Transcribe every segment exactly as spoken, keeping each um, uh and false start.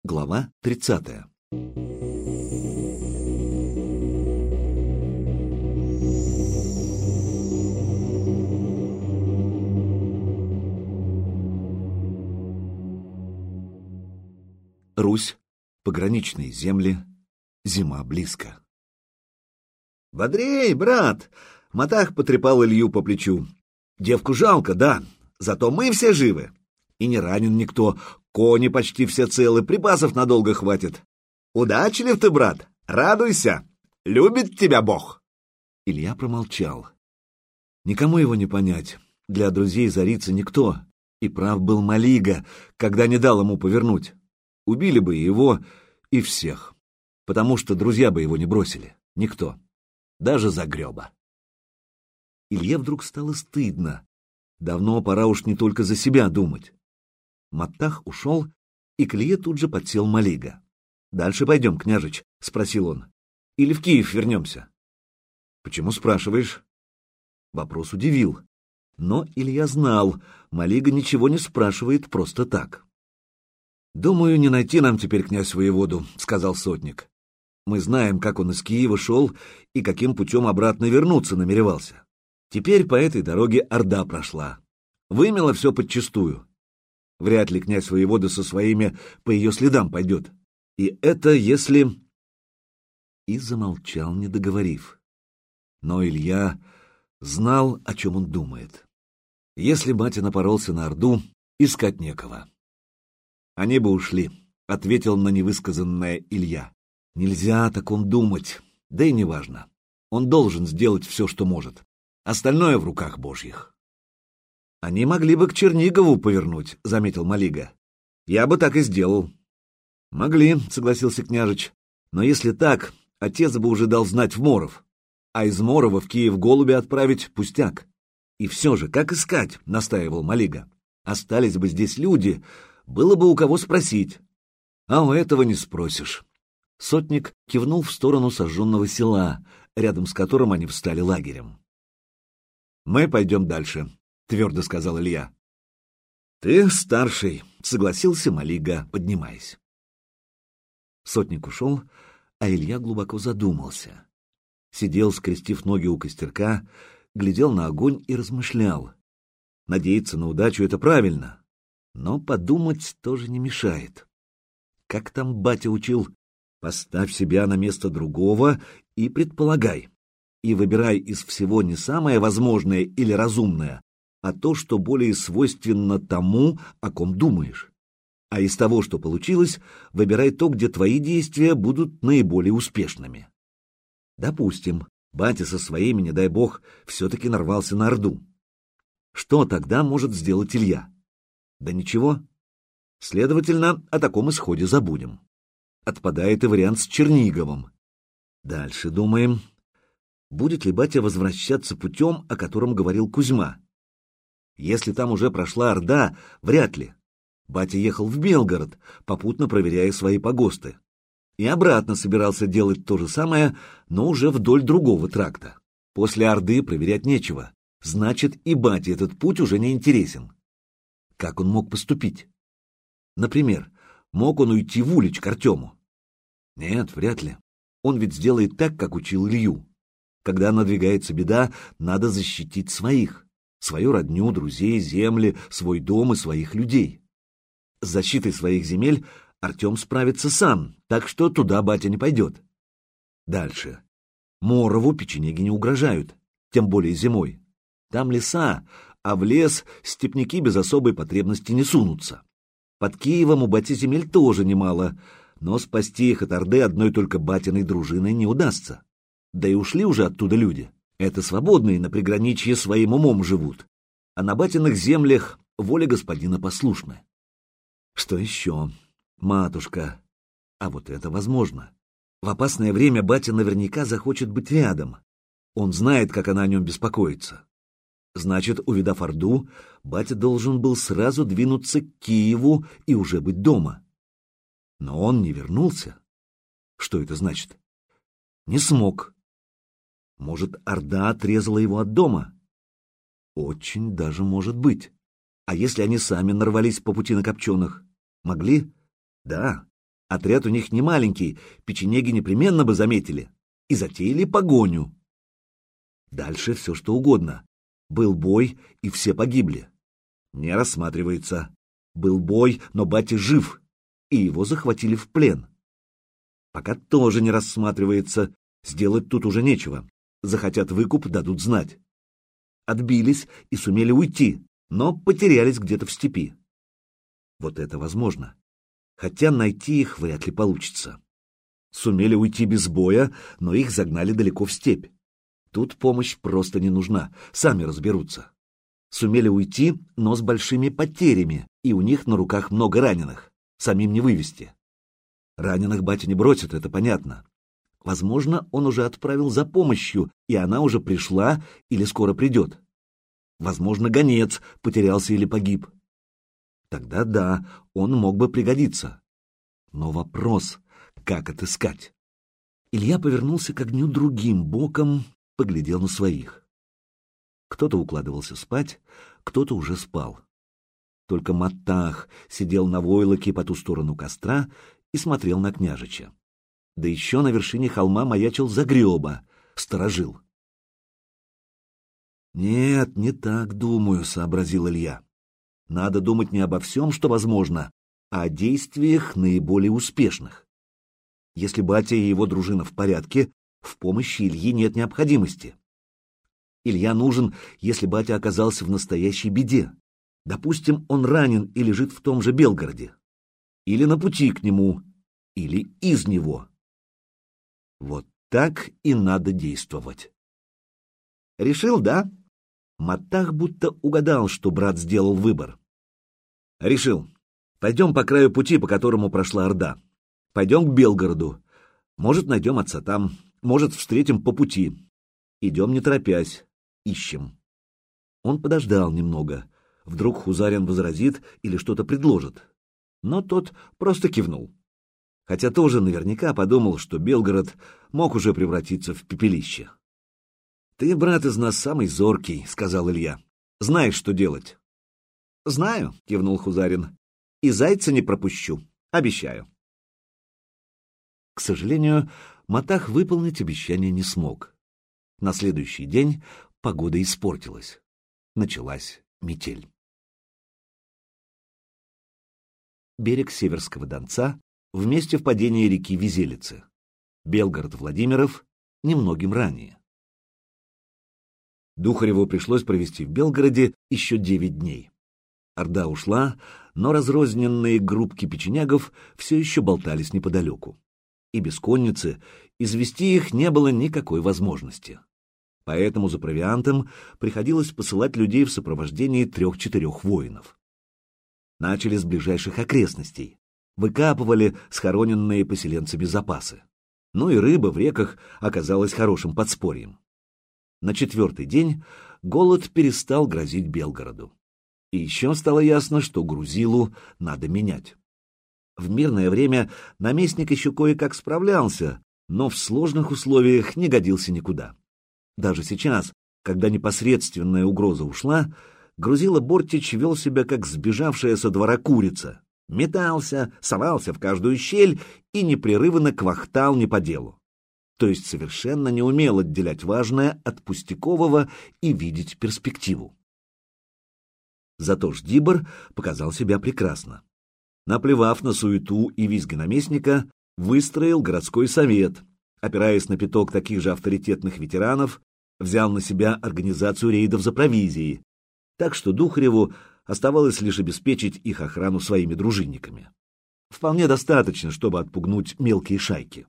Глава тридцатая. Русь, пограничные земли, зима близко. «Бодрей, брат!» — Матах потрепал Илью по плечу. «Девку жалко, да, зато мы все живы. И не ранен никто, кони почти все целы, припасов надолго хватит. Удачлив ты, брат, радуйся! Любит тебя Бог!» Илья промолчал. Никому его не понять, для друзей Зарицы никто. И прав был Малига, когда не дал ему повернуть. Убили бы его и всех, потому что друзья бы его не бросили, никто, даже Загреба. Илье вдруг стало стыдно. Давно пора уж не только за себя думать. Матах ушел, и к Илье тут же подсел Малига. «Дальше пойдем, княжич?» — спросил он. «Или в Киев вернемся?» «Почему спрашиваешь?» Вопрос удивил. Но Илья знал, Малига ничего не спрашивает просто так. «Думаю, не найти нам теперь князь-воеводу», — сказал сотник. «Мы знаем, как он из Киева шел и каким путем обратно вернуться намеревался. Теперь по этой дороге орда прошла. Вымела все подчистую. Вряд ли князь-воевода со своими по ее следам пойдет. И это если...» И замолчал, не договорив. Но Илья знал, о чем он думает. Если батя напоролся на орду, искать некого. «Они бы ушли», — ответил на невысказанное Илья. «Нельзя о таком думать, да и неважно. Он должен сделать все, что может. Остальное в руках Божьих». «Они могли бы к Чернигову повернуть», — заметил Малига. «Я бы так и сделал». «Могли», — согласился княжич. «Но если так, отец бы уже дал знать в Моров. А из Морова в Киев голубя отправить — пустяк. И все же, как искать?» — настаивал Малига. «Остались бы здесь люди, было бы у кого спросить. А у этого не спросишь». Сотник кивнул в сторону сожженного села, рядом с которым они встали лагерем. «Мы пойдем дальше», — твердо сказал Илья. «Ты старший», — согласился Малига, поднимаясь. Сотник ушел, а Илья глубоко задумался. Сидел, скрестив ноги у костерка, глядел на огонь и размышлял. Надеяться на удачу — это правильно, но подумать тоже не мешает. Как там батя учил? Поставь себя на место другого и предполагай. И выбирай из всего не самое возможное или разумное, а то, что более свойственно тому, о ком думаешь. А из того, что получилось, выбирай то, где твои действия будут наиболее успешными. Допустим, батя со своими, не дай бог, все-таки нарвался на орду. Что тогда может сделать Илья? Да ничего. Следовательно, о таком исходе забудем. Отпадает и вариант с Черниговым. Дальше думаем, будет ли батя возвращаться путем, о котором говорил Кузьма. Если там уже прошла орда, вряд ли. Батя ехал в Белгород, попутно проверяя свои погосты. И обратно собирался делать то же самое, но уже вдоль другого тракта. После орды проверять нечего. Значит, и бате этот путь уже не интересен. Как он мог поступить? Например, мог он уйти в Улич к Артему? Нет, вряд ли. Он ведь сделает так, как учил Илью. Когда надвигается беда, надо защитить своих. Свою родню, друзей, земли, свой дом и своих людей. С защитой своих земель Артем справится сам, так что туда батя не пойдет. Дальше. Морову печенеги не угрожают, тем более зимой. Там леса, а в лес степняки без особой потребности не сунутся. Под Киевом у бати земель тоже немало, но спасти их от орды одной только батиной дружиной не удастся. Да и ушли уже оттуда люди. Это свободные на приграничье своим умом живут, а на батиных землях воля господина послушна. Что еще? Матушка. А вот это возможно. В опасное время батя наверняка захочет быть рядом. Он знает, как она о нем беспокоится. Значит, увидав орду, батя должен был сразу двинуться к Киеву и уже быть дома. Но он не вернулся. Что это значит? Не смог. Может, орда отрезала его от дома? Очень даже может быть. А если они сами нарвались по пути на копченых? Могли? Да. Отряд у них не маленький, печенеги непременно бы заметили и затеяли погоню. Дальше все что угодно. Был бой, и все погибли. Не рассматривается. Был бой, но батя жив, и его захватили в плен. Пока тоже не рассматривается. Сделать тут уже нечего. Захотят выкуп, дадут знать. Отбились и сумели уйти, но потерялись где-то в степи. Вот это возможно. Хотя найти их вряд ли получится. Сумели уйти без боя, но их загнали далеко в степь. Тут помощь просто не нужна, сами разберутся. Сумели уйти, но с большими потерями, и у них на руках много раненых. Самим не вывести. Раненых батя не бросит, это понятно. Возможно, он уже отправил за помощью, и она уже пришла или скоро придет. Возможно, гонец потерялся или погиб. Тогда да, он мог бы пригодиться. Но вопрос, как отыскать? Илья повернулся к огню другим боком, поглядел на своих. Кто-то укладывался спать, кто-то уже спал. Только Маттах сидел на войлоке по ту сторону костра и смотрел на княжича. Да еще на вершине холма маячил Загреба, сторожил. «Нет, не так думаю», — сообразил Илья. «Надо думать не обо всем, что возможно, а о действиях наиболее успешных. Если батя и его дружина в порядке, в помощи Ильи нет необходимости. Илья нужен, если батя оказался в настоящей беде. Допустим, он ранен и лежит в том же Белгороде. Или на пути к нему, или из него. Вот так и надо действовать». «Решил, да?» Маттах будто угадал, что брат сделал выбор. «Решил. Пойдем по краю пути, по которому прошла Орда. Пойдем к Белгороду. Может, найдем отца там, может, встретим по пути. Идем не торопясь, ищем». Он подождал немного. Вдруг Хузарин возразит или что-то предложит. Но тот просто кивнул. Хотя тоже наверняка подумал, что Белгород мог уже превратиться в пепелище. «Ты, брат, из нас самый зоркий», — сказал Илья. «Знаешь, что делать». «Знаю», — кивнул Хузарин. «И зайца не пропущу. Обещаю». К сожалению, Матах выполнить обещание не смог. На следующий день погода испортилась. Началась метель. Берег Северского Донца в месте впадения реки Визелицы. Белгород-Владимиров немногим ранее. Духареву пришлось провести в Белгороде еще девять дней. Орда ушла, но разрозненные группки печенягов все еще болтались неподалеку. И без конницы извести их не было никакой возможности. Поэтому за провиантом приходилось посылать людей в сопровождении трех-четырех воинов. Начали с ближайших окрестностей. Выкапывали схороненные поселенцами запасы. Ну и рыба в реках оказалась хорошим подспорьем. На четвертый день голод перестал грозить Белгороду. И еще стало ясно, что Грузилу надо менять. В мирное время наместник еще кое-как справлялся, но в сложных условиях не годился никуда. Даже сейчас, когда непосредственная угроза ушла, Грузила Бортич вел себя как сбежавшая со двора курица, метался, совался в каждую щель и непрерывно квахтал не по делу. То есть совершенно не умел отделять важное от пустякового и видеть перспективу. Зато Ждибор показал себя прекрасно. Наплевав на суету и визги наместника, выстроил городской совет, опираясь на пяток таких же авторитетных ветеранов, взял на себя организацию рейдов за провизией, так что Духареву оставалось лишь обеспечить их охрану своими дружинниками. Вполне достаточно, чтобы отпугнуть мелкие шайки.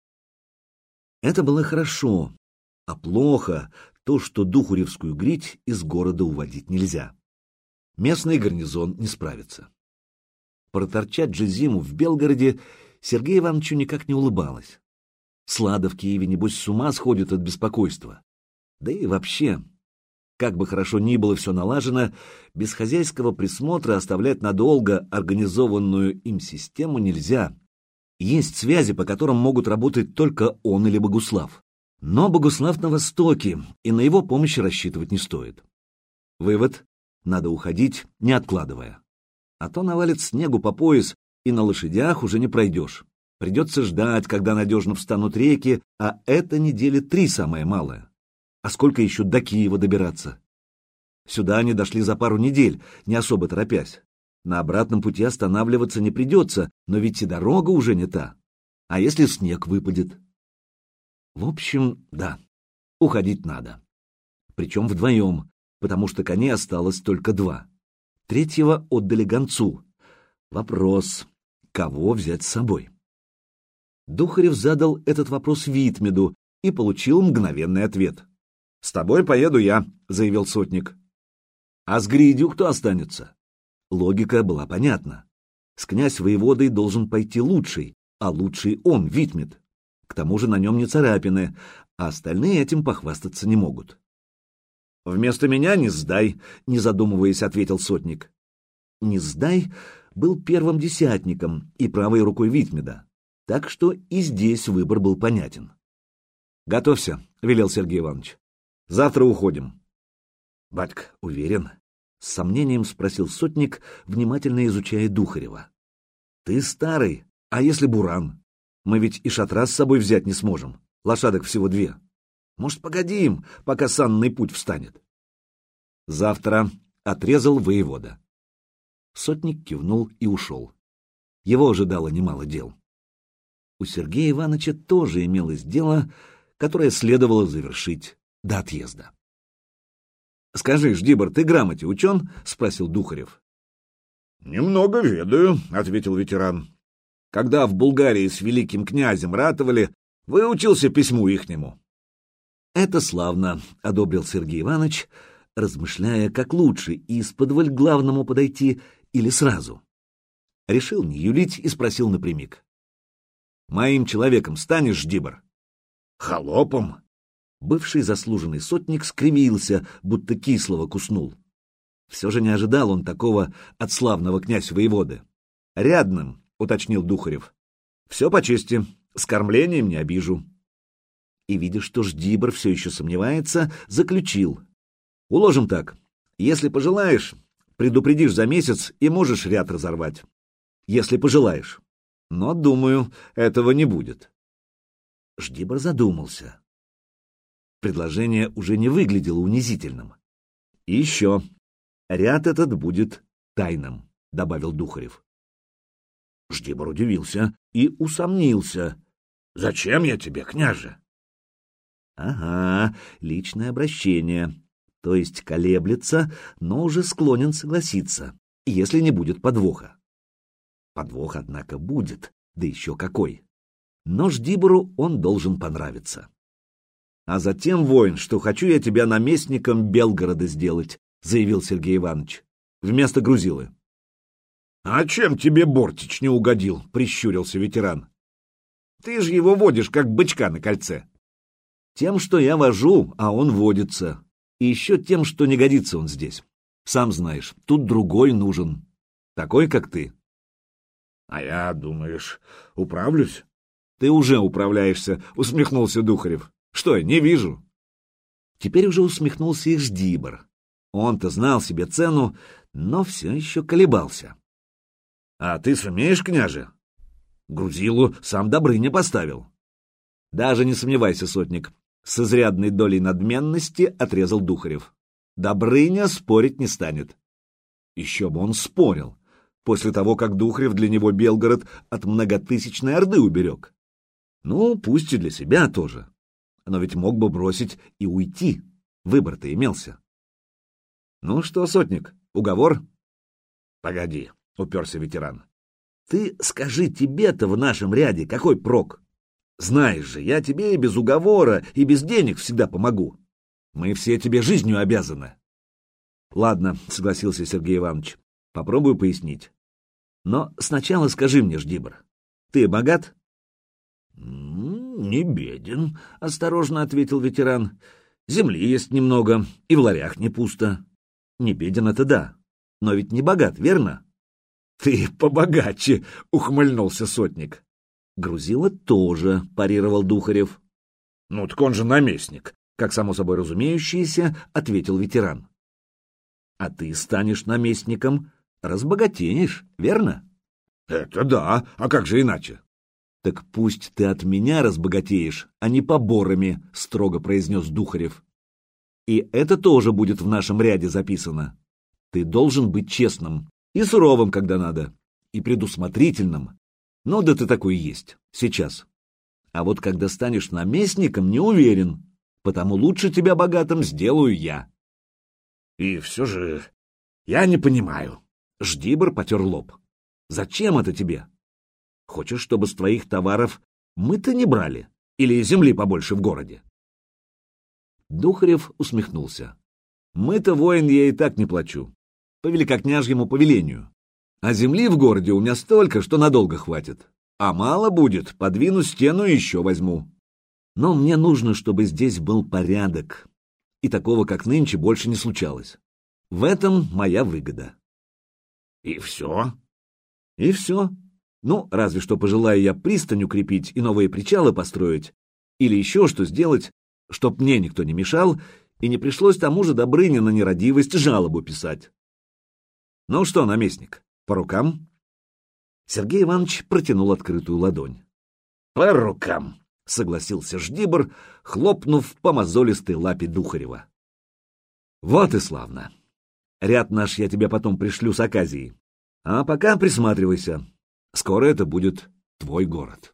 Это было хорошо, а плохо то, что Духаревскую грить из города уводить нельзя. Местный гарнизон не справится. Проторчать же зиму в Белгороде Сергею Ивановичу никак не улыбалось. Слада в Киеве, небось, с ума сходит от беспокойства. Да и вообще, как бы хорошо ни было все налажено, без хозяйского присмотра оставлять надолго организованную им систему нельзя. Есть связи, по которым могут работать только он или Богуслав. Но Богуслав на востоке, и на его помощь рассчитывать не стоит. Вывод: надо уходить, не откладывая. А то навалит снегу по пояс, И на лошадях уже не пройдешь. Придется ждать, когда надежно встанут реки, а это недели три самое малое. А сколько еще до Киева добираться? Сюда они дошли за пару недель, не особо торопясь. На обратном пути останавливаться не придется, но ведь и дорога уже не та. А если снег выпадет? В общем, да, уходить надо. Причем вдвоем, потому что коней осталось только два. Третьего отдали гонцу. Вопрос, кого взять с собой? Духарев задал этот вопрос Витмеду и получил мгновенный ответ. «С тобой поеду я», — заявил сотник. «А с Гридью кто останется?» Логика была понятна. С князь-воеводой должен пойти лучший, а лучший он, Витмед. К тому же на нем не царапины, а остальные этим похвастаться не могут. «Вместо меня Низдай», — не задумываясь, ответил сотник. Низдай был первым десятником и правой рукой Витмеда, так что и здесь выбор был понятен. «Готовься», — велел Сергей Иванович. «Завтра уходим». «Батька, уверен?» — с сомнением спросил сотник, внимательно изучая Духарева. «Ты старый, а если буран? Мы ведь и шатра с собой взять не сможем, лошадок всего две. Может, погодим, пока санный путь встанет?» «Завтра», — отрезал воевода. Сотник кивнул и ушел. Его ожидало немало дел. У Сергея Ивановича тоже имелось дело, которое следовало завершить до отъезда. «Скажи, Ждибор, ты грамоте учен?» — спросил Духарев. «Немного ведаю», — ответил ветеран. «Когда в Булгарии с великим князем ратовали, выучился письму ихнему». «Это славно», — одобрил Сергей Иванович, размышляя, как лучше, исподволь к главному подойти или сразу. Решил не юлить и спросил напрямик. «Моим человеком станешь, Ждибор?» «Холопом?» Бывший заслуженный сотник скривился, будто кислого куснул. Все же не ожидал он такого от славного князь-воеводы. «Рядным», — уточнил Духарев. «Все по чести, с кормлением не обижу». И, видя, что Ждибор все еще сомневается, заключил. «Уложим так. Если пожелаешь, предупредишь за месяц и можешь ряд разорвать. Если пожелаешь. Но, думаю, этого не будет». Ждибор задумался. Предложение уже не выглядело унизительным. «И еще. Ряд этот будет тайным», — добавил Духарев. Ждибор удивился и усомнился. «Зачем я тебе, княже?» «Ага, личное обращение. То есть колеблется, но уже склонен согласиться, если не будет подвоха». Подвох, однако, будет, да еще какой. Но Ждибору он должен понравиться. «А затем, воин, что хочу я тебя наместником Белгорода сделать», — заявил Сергей Иванович, — «вместо Грузилы». «А чем тебе Бортич не угодил?» — прищурился ветеран. «Ты же его водишь, как бычка на кольце». «Тем, что я вожу, а он водится. И еще тем, что не годится он здесь. Сам знаешь, тут другой нужен. Такой, как ты». «А я, думаешь, управлюсь?» «Ты уже управляешься», — усмехнулся Духарев. «Что, я не вижу?» Теперь уже усмехнулся и Ждибор. Он-то знал себе цену, но все еще колебался. «А ты сумеешь, княже?» Грузилу сам Добрыня поставил. «Даже не сомневайся, сотник», — с изрядной долей надменности отрезал Духарев. «Добрыня спорить не станет». Еще бы он спорил, после того, как Духарев для него Белгород от многотысячной орды уберег. Ну, пусть и для себя тоже. Но ведь мог бы бросить и уйти. Выбор-то имелся. «Ну что, сотник, уговор?» «Погоди», — уперся ветеран. «Ты скажи, тебе-то в нашем ряде какой прок? Знаешь же, я тебе и без уговора, и без денег всегда помогу. Мы все тебе жизнью обязаны». «Ладно», — согласился Сергей Иванович, — «попробую пояснить. Но сначала скажи мне, Ждибор, ты богат?» «Не беден», — осторожно ответил ветеран. «Земли есть немного, и в ларях не пусто. Не беден — это да, но ведь не богат, верно?» «Ты побогаче», — ухмыльнулся сотник. «Грузила тоже», — парировал Духарев. «Ну так он же наместник», — как само собой разумеющееся, ответил ветеран. «А ты станешь наместником, разбогатеешь, верно?» Это да, а как же иначе? Так пусть ты от меня разбогатеешь, а не поборами, строго произнес Духарев. И это тоже будет в нашем ряде записано. Ты должен быть честным и суровым, когда надо, и предусмотрительным. Ну да ты такой есть, сейчас. А вот когда станешь наместником, не уверен, потому лучше тебя богатым сделаю я. И все же я не понимаю. Ждибор потер лоб. Зачем это тебе? Хочешь, чтобы с твоих товаров мы-то не брали? Или земли побольше в городе? Духарев усмехнулся. Мы-то, воин, я и так не плачу. По великокняжьему повелению. А земли в городе у меня столько, что надолго хватит. А мало будет, подвину стену и еще возьму. Но мне нужно, чтобы здесь был порядок. И такого, как нынче, больше не случалось. В этом моя выгода. И все? И все. Ну, разве что пожелаю я пристань укрепить и новые причалы построить, или еще что сделать, чтоб мне никто не мешал, и не пришлось тому же Добрыне на нерадивость жалобу писать. Ну что, наместник, по рукам? Сергей Иванович протянул открытую ладонь. По рукам, согласился Ждибор, хлопнув по мозолистой лапе Духарева. Вот и славно. Ряд наш я тебе потом пришлю с оказией. А пока присматривайся. Скоро это будет твой город.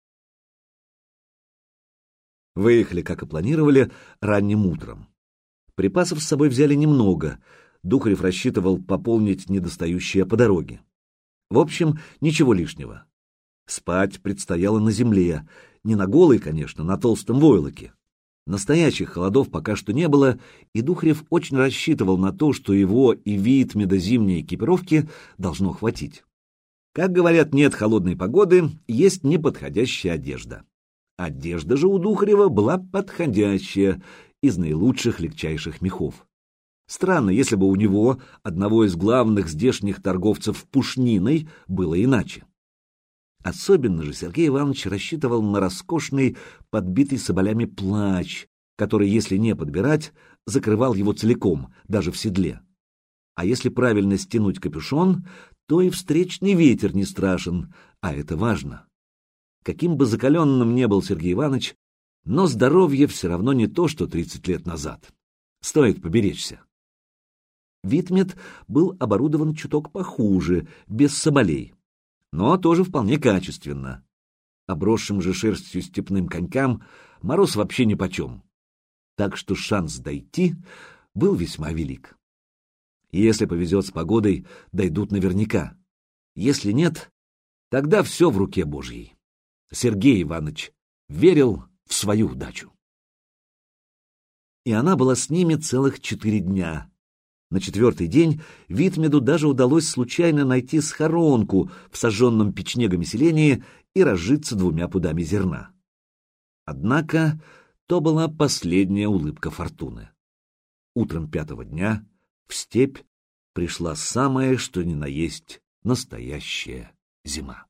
Выехали, как и планировали, ранним утром. Припасов с собой взяли немного. Духарев рассчитывал пополнить недостающее по дороге. В общем, ничего лишнего. Спать предстояло на земле. Не на голой, конечно, на толстом войлоке. Настоящих холодов пока что не было, и Духарев очень рассчитывал на то, что его и Витмеда зимней экипировки должно хватить. Как говорят, нет холодной погоды, есть неподходящая одежда. Одежда же у Духарева была подходящая, из наилучших легчайших мехов. Странно, если бы у него, одного из главных здешних торговцев пушниной, было иначе. Особенно же Сергей Иванович рассчитывал на роскошный, подбитый соболями плащ, который, если не подбирать, закрывал его целиком, даже в седле. А если правильно стянуть капюшон, то и встречный ветер не страшен, а это важно. Каким бы закаленным ни был Сергей Иванович, но здоровье все равно не то, что тридцать лет назад. Стоит поберечься. Витмед был оборудован чуток похуже, без соболей, но тоже вполне качественно. Обросшим же шерстью степным конькам мороз вообще нипочем, так что шанс дойти был весьма велик. Если повезет с погодой, дойдут наверняка. Если нет, тогда все в руке Божьей. Сергей Иванович верил в свою удачу. И она была с ними целых четыре дня. На четвертый день Витмеду даже удалось случайно найти схоронку в сожженном печнегами селении и разжиться двумя пудами зерна. Однако то была последняя улыбка фортуны. Утром пятого дня в степь пришла самая, что ни на есть, настоящая зима.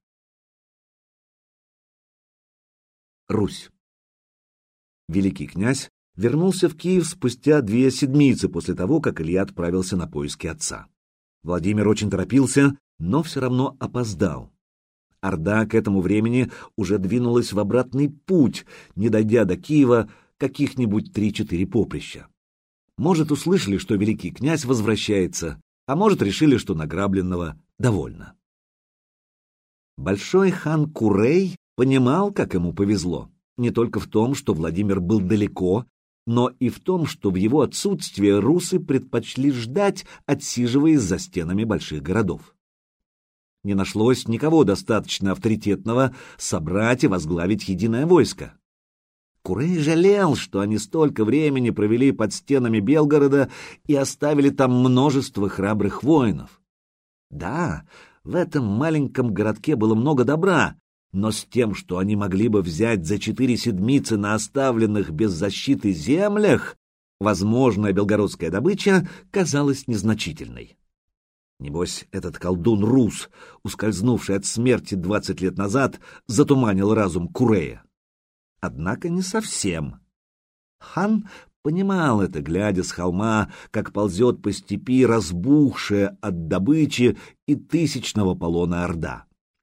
Русь. Великий князь вернулся в Киев спустя две седмицы после того, как Илья отправился на поиски отца. Владимир очень торопился, но все равно опоздал. Орда к этому времени уже двинулась в обратный путь, не дойдя до Киева каких-нибудь три-четыре поприща. Может, услышали, что великий князь возвращается, а может, решили, что награбленного довольно. Большой хан Курей понимал, как ему повезло, не только в том, что Владимир был далеко, но и в том, что в его отсутствие русы предпочли ждать, отсиживаясь за стенами больших городов. Не нашлось никого достаточно авторитетного собрать и возглавить единое войско. Курей жалел, что они столько времени провели под стенами Белгорода и оставили там множество храбрых воинов. Да, в этом маленьком городке было много добра, но с тем, что они могли бы взять за четыре седмицы на оставленных без защиты землях, возможная белгородская добыча казалась незначительной. Небось, этот колдун Рус, ускользнувший от смерти двадцать лет назад, затуманил разум Курея. Однако не совсем. Хан понимал это, глядя с холма, как ползет по степи разбухшая от добычи и тысячного полона орда.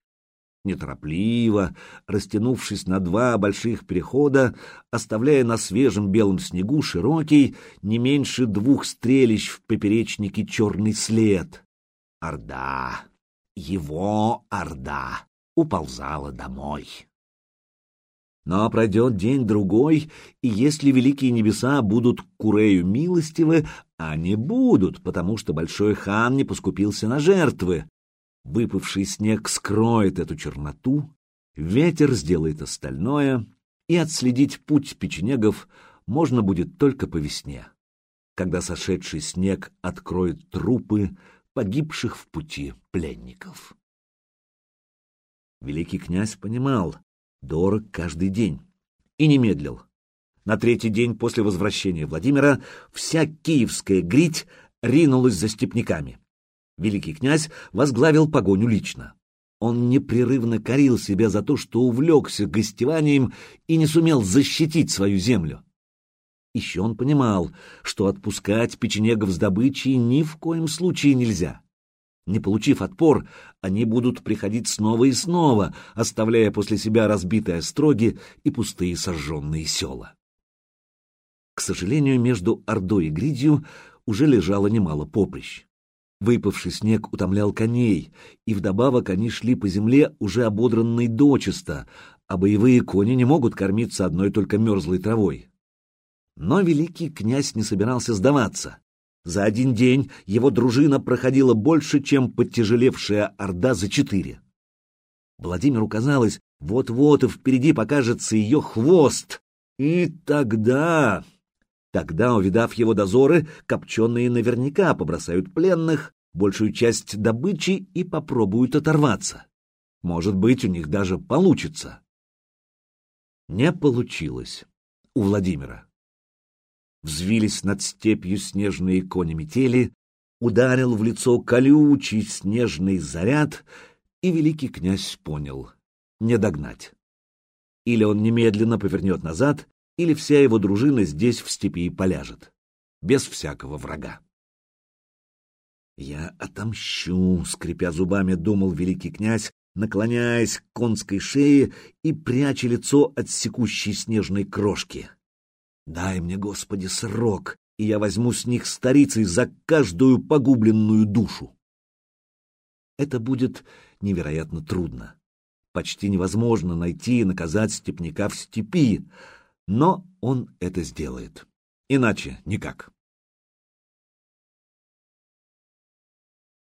неторопливо, растянувшись на два больших перехода, оставляя на свежем белом снегу широкий, не меньше двух стрелищ в поперечнике черный след. Орда, его орда, уползала домой. Но пройдет день-другой, и если великие небеса будут к Курею милостивы, они будут, потому что большой хан не поскупился на жертвы. Выпавший снег скроет эту черноту, ветер сделает остальное, и отследить путь печенегов можно будет только по весне, когда сошедший снег откроет трупы погибших в пути пленников. Великий князь понимал, дорог каждый день, и не медлил. На третий день после возвращения Владимира вся киевская грить ринулась за степняками. Великий князь возглавил погоню лично. Он непрерывно корил себя за то, что увлекся гостеванием и не сумел защитить свою землю. Еще он понимал, что отпускать печенегов с добычей ни в коем случае нельзя. Не получив отпор, они будут приходить снова и снова, оставляя после себя разбитые остроги и пустые сожженные села. К сожалению, между Ордой и Гридью уже лежало немало поприщ. Выпавший снег утомлял коней, и вдобавок они шли по земле уже ободранной дочисто, а боевые кони не могут кормиться одной только мерзлой травой. Но великий князь не собирался сдаваться. За один день его дружина проходила больше, чем подтяжелевшая Орда за четыре. Владимиру казалось, вот-вот и впереди покажется ее хвост. И тогда... Тогда, увидав его дозоры, копченые наверняка побросают пленных, большую часть добычи и попробуют оторваться. Может быть, у них даже получится. Не получилось у Владимира. Взвились над степью снежные кони метели, ударил в лицо колючий снежный заряд, и великий князь понял — не догнать. Или он немедленно повернет назад, или вся его дружина здесь в степи поляжет, без всякого врага. «Я отомщу», — скрипя зубами, думал великий князь, наклоняясь к конской шее и пряча лицо от секущей снежной крошки. «Дай мне, Господи, срок, и я возьму с них старицей за каждую погубленную душу». Это будет невероятно трудно. Почти невозможно найти и наказать степняка в степи, но он это сделает. Иначе никак.